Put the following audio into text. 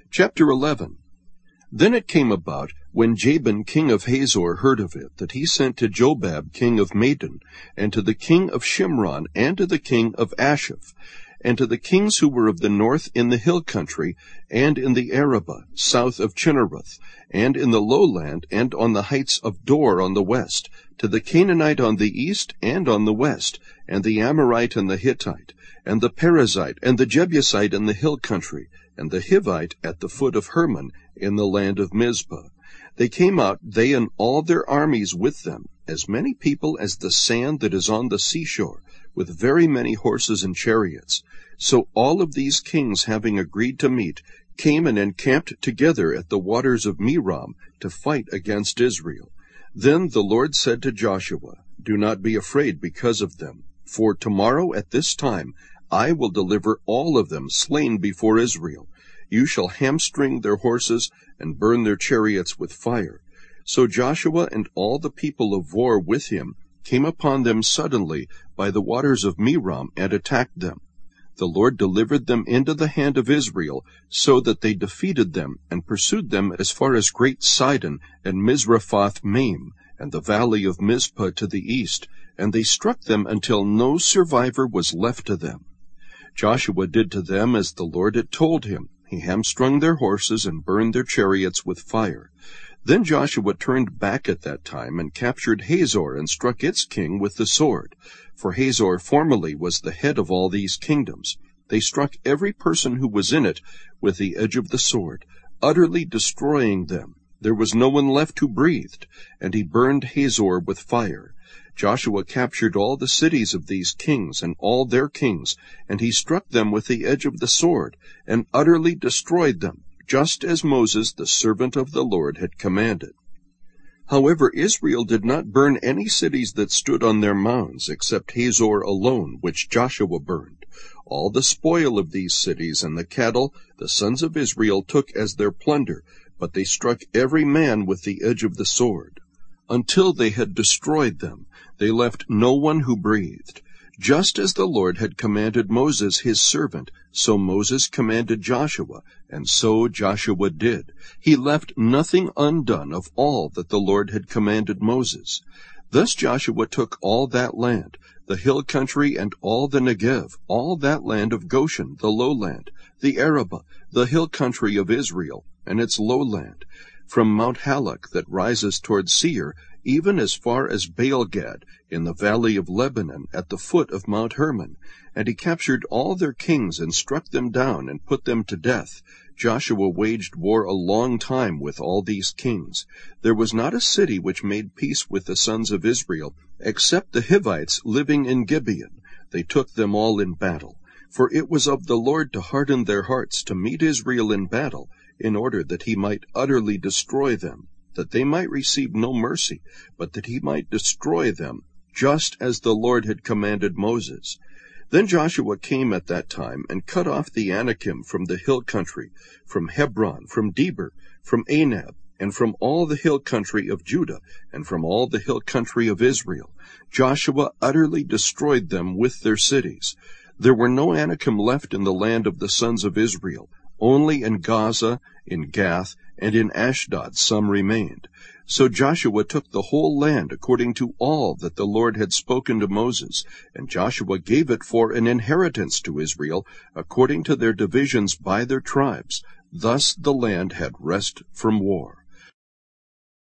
Chapter 11. Then it came about, when Jabin king of Hazor heard of it, that he sent to Jobab king of Madon, and to the king of Shimron, and to the king of Ashaph, and to the kings who were of the north in the hill country, and in the Arabah, south of Chinneroth, and in the lowland, and on the heights of Dor on the west, to the Canaanite on the east and on the west, and the Amorite and the Hittite, and the Perizzite, and the Jebusite in the hill country, and the Hivite at the foot of Hermon, in the land of Mizpah. They came out, they and all their armies with them, as many people as the sand that is on the seashore, with very many horses and chariots. So all of these kings, having agreed to meet, came and encamped together at the waters of Merom to fight against Israel. Then the Lord said to Joshua, "Do not be afraid because of them, for tomorrow at this time I will deliver all of them slain before Israel. You shall hamstring their horses and burn their chariots with fire." So Joshua and all the people of war with him came upon them suddenly by the waters of Merom and attacked them. The Lord delivered them into the hand of Israel, so that they defeated them and pursued them as far as Great Sidon and Mizraphoth Maim, and the valley of Mizpah to the east, and they struck them until no survivor was left to them. Joshua did to them as the Lord had told him. He hamstrung their horses and burned their chariots with fire. Then Joshua turned back at that time and captured Hazor and struck its king with the sword. For Hazor formerly was the head of all these kingdoms. They struck every person who was in it with the edge of the sword, utterly destroying them. There was no one left who breathed, and he burned Hazor with fire. Joshua captured all the cities of these kings and all their kings, and he struck them with the edge of the sword, and utterly destroyed them, just as Moses, the servant of the Lord, had commanded. However, Israel did not burn any cities that stood on their mounds, except Hazor alone, which Joshua burned. All the spoil of these cities and the cattle the sons of Israel took as their plunder, but they struck every man with the edge of the sword. Until they had destroyed them, they left no one who breathed. Just as the Lord had commanded Moses his servant, so Moses commanded Joshua, and so Joshua did. He left nothing undone of all that the Lord had commanded Moses. Thus Joshua took all that land, the hill country and all the Negev, all that land of Goshen, the lowland, the Arabah, the hill country of Israel, and its lowland, from Mount Halak that rises toward Seir, even as far as Baalgad, in the valley of Lebanon, at the foot of Mount Hermon. And he captured all their kings and struck them down and put them to death. Joshua waged war a long time with all these kings. There was not a city which made peace with the sons of Israel, except the Hivites living in Gibeon. They took them all in battle. For it was of the Lord to harden their hearts to meet Israel in battle, in order that he might utterly destroy them, that they might receive no mercy, but that he might destroy them, just as the Lord had commanded Moses. Then Joshua came at that time and cut off the Anakim from the hill country, from Hebron, from Debir, from Anab, and from all the hill country of Judah, and from all the hill country of Israel. Joshua utterly destroyed them with their cities. There were no Anakim left in the land of the sons of Israel. Only in Gaza, in Gath, and in Ashdod some remained. So Joshua took the whole land according to all that the Lord had spoken to Moses, and Joshua gave it for an inheritance to Israel, according to their divisions by their tribes. Thus the land had rest from war.